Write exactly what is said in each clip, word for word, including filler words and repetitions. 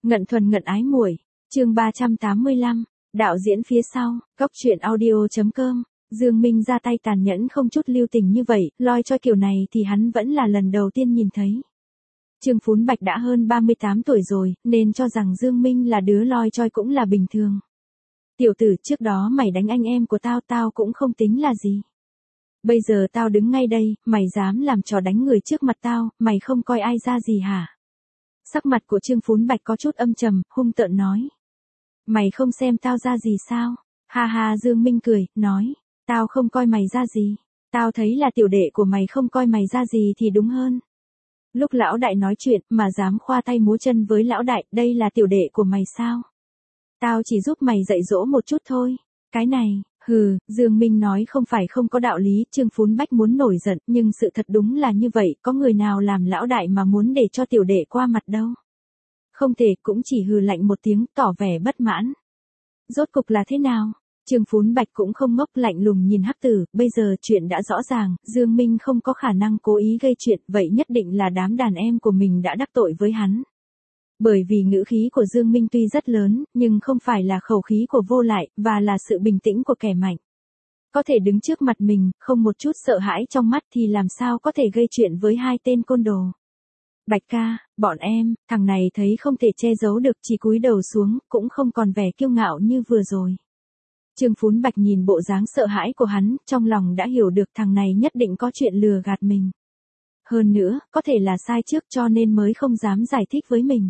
Ngận thuần ngận ái muội, chương ba trăm tám mươi lăm, đạo diễn phía sau, góc truyện audio.com, Dương Minh ra tay tàn nhẫn không chút lưu tình như vậy, loi choi kiểu này thì hắn vẫn là lần đầu tiên nhìn thấy. Trương Phún Bạch đã hơn ba mươi tám tuổi rồi, nên cho rằng Dương Minh là đứa loi choi cũng là bình thường. Tiểu tử, trước đó mày đánh anh em của tao, tao cũng không tính là gì. Bây giờ tao đứng ngay đây, mày dám làm trò đánh người trước mặt tao, mày không coi ai ra gì hả? Sắc mặt của Trương Phún Bạch có chút âm trầm, hung tợn nói. Mày không xem tao ra gì sao? Ha ha, Dương Minh cười, nói. Tao không coi mày ra gì. Tao thấy là tiểu đệ của mày không coi mày ra gì thì đúng hơn. Lúc lão đại nói chuyện mà dám khoa tay múa chân với lão đại, đây là tiểu đệ của mày sao? Tao chỉ giúp mày dạy dỗ một chút thôi. Cái này, hừ, Dương Minh nói không phải không có đạo lý, Trương Phún Bạch muốn nổi giận, nhưng sự thật đúng là như vậy, có người nào làm lão đại mà muốn để cho tiểu đệ qua mặt đâu. Không thể, cũng chỉ hừ lạnh một tiếng, tỏ vẻ bất mãn. Rốt cục là thế nào? Trương Phún Bạch cũng không ngốc, lạnh lùng nhìn Hắc Tử, bây giờ chuyện đã rõ ràng, Dương Minh không có khả năng cố ý gây chuyện, vậy nhất định là đám đàn em của mình đã đắc tội với hắn. Bởi vì ngữ khí của Dương Minh tuy rất lớn, nhưng không phải là khẩu khí của vô lại, và là sự bình tĩnh của kẻ mạnh. Có thể đứng trước mặt mình, không một chút sợ hãi trong mắt thì làm sao có thể gây chuyện với hai tên côn đồ. Bạch ca, bọn em, thằng này thấy không thể che giấu được, chỉ cúi đầu xuống, cũng không còn vẻ kiêu ngạo như vừa rồi. Trương Phún Bạch nhìn bộ dáng sợ hãi của hắn, trong lòng đã hiểu được thằng này nhất định có chuyện lừa gạt mình. Hơn nữa, có thể là sai trước cho nên mới không dám giải thích với mình.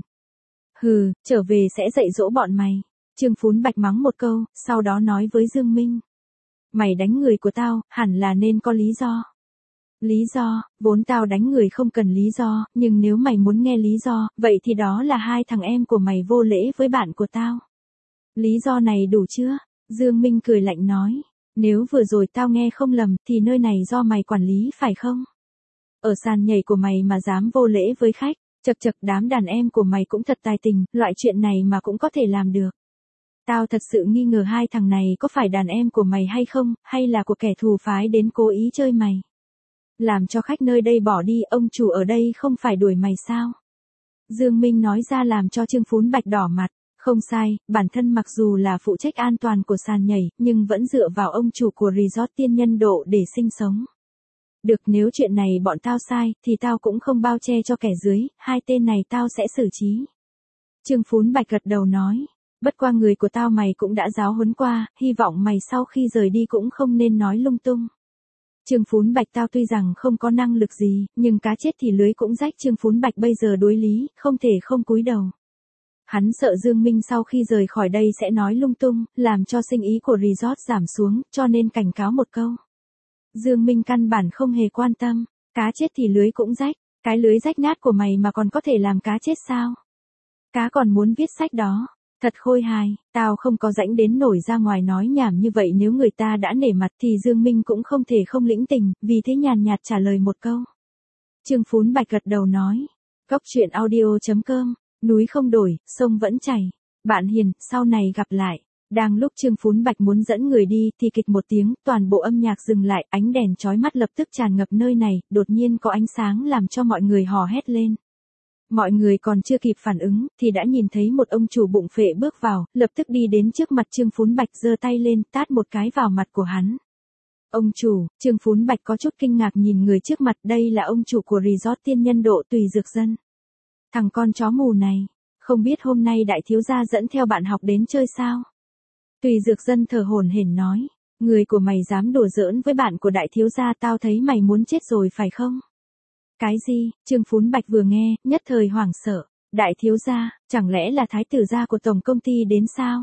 Hừ, trở về sẽ dạy dỗ bọn mày. Trương Phún Bạch mắng một câu, sau đó nói với Dương Minh. Mày đánh người của tao, hẳn là nên có lý do. Lý do, vốn tao đánh người không cần lý do, nhưng nếu mày muốn nghe lý do, vậy thì đó là hai thằng em của mày vô lễ với bạn của tao. Lý do này đủ chưa? Dương Minh cười lạnh nói. Nếu vừa rồi tao nghe không lầm, thì nơi này do mày quản lý phải không? Ở sàn nhảy của mày mà dám vô lễ với khách. Chật chật, đám đàn em của mày cũng thật tài tình, loại chuyện này mà cũng có thể làm được. Tao thật sự nghi ngờ hai thằng này có phải đàn em của mày hay không, hay là của kẻ thù phái đến cố ý chơi mày. Làm cho khách nơi đây bỏ đi, ông chủ ở đây không phải đuổi mày sao? Dương Minh nói ra làm cho Trương Phún Bạch đỏ mặt. Không sai, bản thân mặc dù là phụ trách an toàn của sàn nhảy, nhưng vẫn dựa vào ông chủ của resort Tiên Nhân Độ để sinh sống. Được, nếu chuyện này bọn tao sai, thì tao cũng không bao che cho kẻ dưới, hai tên này tao sẽ xử trí. Trương Phún Bạch gật đầu nói, bất qua người của tao mày cũng đã giáo huấn qua, hy vọng mày sau khi rời đi cũng không nên nói lung tung. Trương Phún Bạch, tao tuy rằng không có năng lực gì, nhưng cá chết thì lưới cũng rách. Trương Phún Bạch bây giờ đối lý, không thể không cúi đầu. Hắn sợ Dương Minh sau khi rời khỏi đây sẽ nói lung tung, làm cho sinh ý của resort giảm xuống, cho nên cảnh cáo một câu. Dương Minh căn bản không hề quan tâm, cá chết thì lưới cũng rách, cái lưới rách nát của mày mà còn có thể làm cá chết sao? Cá còn muốn viết sách đó, thật khôi hài, tao không có rãnh đến nổi ra ngoài nói nhảm như vậy, nếu người ta đã nể mặt thì Dương Minh cũng không thể không lĩnh tình, vì thế nhàn nhạt trả lời một câu. Trương Phún Bạch gật đầu nói, góc truyện audio.com, núi không đổi, sông vẫn chảy, bạn hiền, sau này gặp lại. Đang lúc Trương Phún Bạch muốn dẫn người đi thì kịch một tiếng, toàn bộ âm nhạc dừng lại, ánh đèn chói mắt lập tức tràn ngập nơi này, đột nhiên có ánh sáng làm cho mọi người hò hét lên. Mọi người còn chưa kịp phản ứng, thì đã nhìn thấy một ông chủ bụng phệ bước vào, lập tức đi đến trước mặt Trương Phún Bạch, giơ tay lên, tát một cái vào mặt của hắn. Ông chủ, Trương Phún Bạch có chút kinh ngạc nhìn người trước mặt, đây là ông chủ của resort Tiên Nhân Độ Tùy Dược Dân. Thằng con chó mù này, không biết hôm nay đại thiếu gia dẫn theo bạn học đến chơi sao? Tùy Dược Dân thở hổn hển nói, người của mày dám đùa giỡn với bạn của đại thiếu gia, tao thấy mày muốn chết rồi phải không? Cái gì? Trương Phún Bạch vừa nghe, nhất thời hoảng sợ, đại thiếu gia, chẳng lẽ là thái tử gia của tổng công ty đến sao?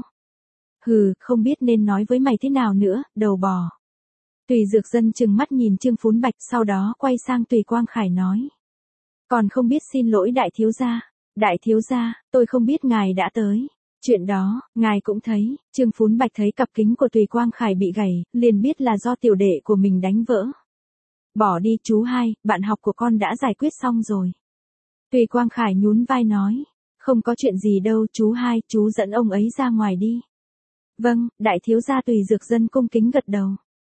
Hừ, không biết nên nói với mày thế nào nữa, đầu bò. Tùy Dược Dân trừng mắt nhìn Trương Phún Bạch, sau đó quay sang Tùy Quang Khải nói. Còn không biết xin lỗi đại thiếu gia, đại thiếu gia, tôi không biết ngài đã tới. Chuyện đó, ngài cũng thấy. Trương Phún Bạch thấy cặp kính của Tùy Quang Khải bị gãy, liền biết là do tiểu đệ của mình đánh vỡ. Bỏ đi chú hai, bạn học của con đã giải quyết xong rồi. Tùy Quang Khải nhún vai nói, không có chuyện gì đâu chú hai, chú dẫn ông ấy ra ngoài đi. Vâng, đại thiếu gia. Tùy Dược Dân cung kính gật đầu.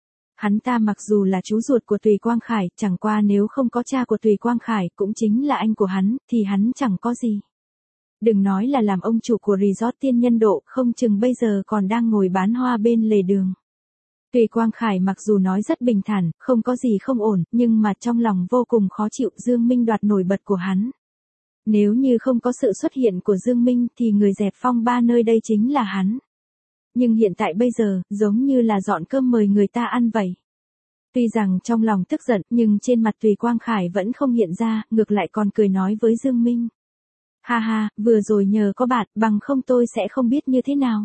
Hắn ta mặc dù là chú ruột của Tùy Quang Khải, chẳng qua nếu không có cha của Tùy Quang Khải cũng chính là anh của hắn, thì hắn chẳng có gì. Đừng nói là làm ông chủ của resort tiên nhân độ, không chừng bây giờ còn đang ngồi bán hoa bên lề đường. Tùy Quang Khải mặc dù nói rất bình thản, không có gì không ổn, nhưng mà trong lòng vô cùng khó chịu Dương Minh đoạt nổi bật của hắn. Nếu như không có sự xuất hiện của Dương Minh thì người dẹp phong ba nơi đây chính là hắn. Nhưng hiện tại bây giờ, giống như là dọn cơm mời người ta ăn vậy. Tuy rằng trong lòng tức giận, nhưng trên mặt Tùy Quang Khải vẫn không hiện ra, ngược lại còn cười nói với Dương Minh. Ha ha, vừa rồi nhờ có bạn, bằng không tôi sẽ không biết như thế nào.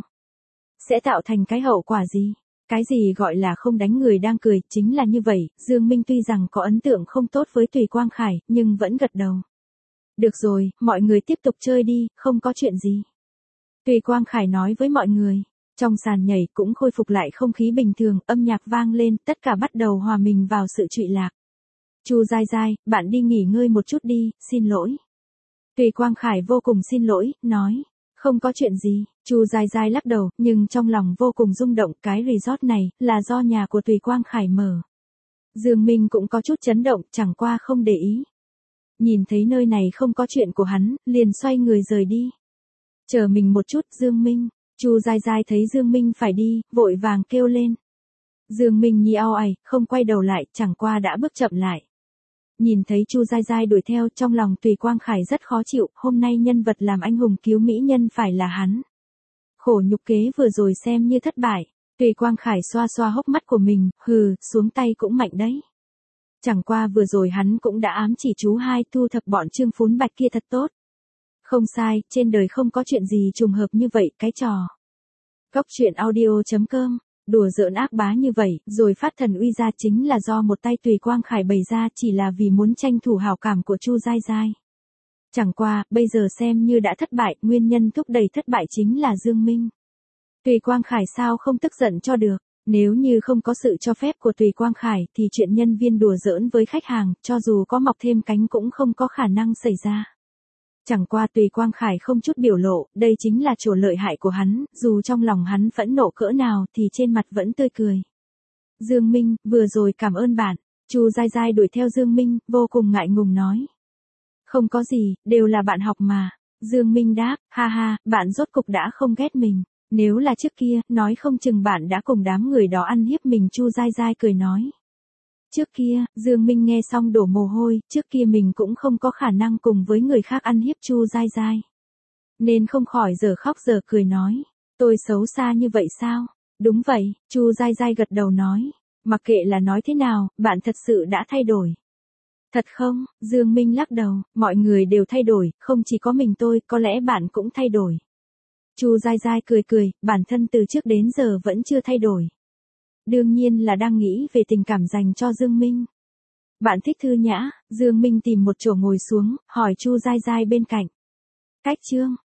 Sẽ tạo thành cái hậu quả gì? Cái gì gọi là không đánh người đang cười, chính là như vậy, Dương Minh tuy rằng có ấn tượng không tốt với Tùy Quang Khải, nhưng vẫn gật đầu. Được rồi, mọi người tiếp tục chơi đi, không có chuyện gì. Tùy Quang Khải nói với mọi người. Trong sàn nhảy cũng khôi phục lại không khí bình thường, âm nhạc vang lên, tất cả bắt đầu hòa mình vào sự trụy lạc. Chu Giai Giai, bạn đi nghỉ ngơi một chút đi, xin lỗi. Tùy Quang Khải vô cùng xin lỗi, nói. Không có chuyện gì, Chu Giai Giai lắc đầu, nhưng trong lòng vô cùng rung động, cái resort này, là do nhà của Tùy Quang Khải mở. Dương Minh cũng có chút chấn động, chẳng qua không để ý. Nhìn thấy nơi này không có chuyện của hắn, liền xoay người rời đi. Chờ mình một chút, Dương Minh. Chu Giai Giai thấy Dương Minh phải đi, vội vàng kêu lên. Dương Minh nhi ao ày, không quay đầu lại, chẳng qua đã bước chậm lại. Nhìn thấy Chu Giai Giai đuổi theo, trong lòng Tùy Quang Khải rất khó chịu, hôm nay nhân vật làm anh hùng cứu mỹ nhân phải là hắn. Khổ nhục kế vừa rồi xem như thất bại, Tùy Quang Khải xoa xoa hốc mắt của mình, hừ, xuống tay cũng mạnh đấy. Chẳng qua vừa rồi hắn cũng đã ám chỉ chú hai thu thập bọn Trương Phún Bạch kia thật tốt. Không sai, trên đời không có chuyện gì trùng hợp như vậy, cái trò. Góc truyện audio chấm com, đùa giỡn ác bá như vậy, rồi phát thần uy ra chính là do một tay Tùy Quang Khải bày ra chỉ là vì muốn tranh thủ hảo cảm của Chu Giai Giai. Chẳng qua, bây giờ xem như đã thất bại, nguyên nhân thúc đẩy thất bại chính là Dương Minh. Tùy Quang Khải sao không tức giận cho được, nếu như không có sự cho phép của Tùy Quang Khải thì chuyện nhân viên đùa giỡn với khách hàng, cho dù có mọc thêm cánh cũng không có khả năng xảy ra. Chẳng qua Tùy Quang Khải không chút biểu lộ, đây chính là chỗ lợi hại của hắn, dù trong lòng hắn phẫn nộ cỡ nào thì trên mặt vẫn tươi cười. Dương Minh, vừa rồi cảm ơn bạn. Chu Giai Giai đuổi theo Dương Minh, vô cùng ngại ngùng nói. Không có gì, đều là bạn học mà. Dương Minh đáp, ha ha, bạn rốt cục đã không ghét mình. Nếu là trước kia, nói không chừng bạn đã cùng đám người đó ăn hiếp mình. Chu Giai Giai cười nói. Trước kia, Dương Minh nghe xong đổ mồ hôi, trước kia mình cũng không có khả năng cùng với người khác ăn hiếp Chu Giai Giai. Nên không khỏi giờ khóc giờ cười nói, tôi xấu xa như vậy sao? Đúng vậy, Chu Giai Giai gật đầu nói, mặc kệ là nói thế nào, bạn thật sự đã thay đổi. Thật không? Dương Minh lắc đầu, mọi người đều thay đổi, không chỉ có mình tôi, có lẽ bạn cũng thay đổi. Chu Giai Giai cười cười, bản thân từ trước đến giờ vẫn chưa thay đổi. Đương nhiên là đang nghĩ về tình cảm dành cho Dương Minh. Bạn thích thư nhã, Dương Minh tìm một chỗ ngồi xuống, hỏi Chu Giai Giai bên cạnh. Cách chương,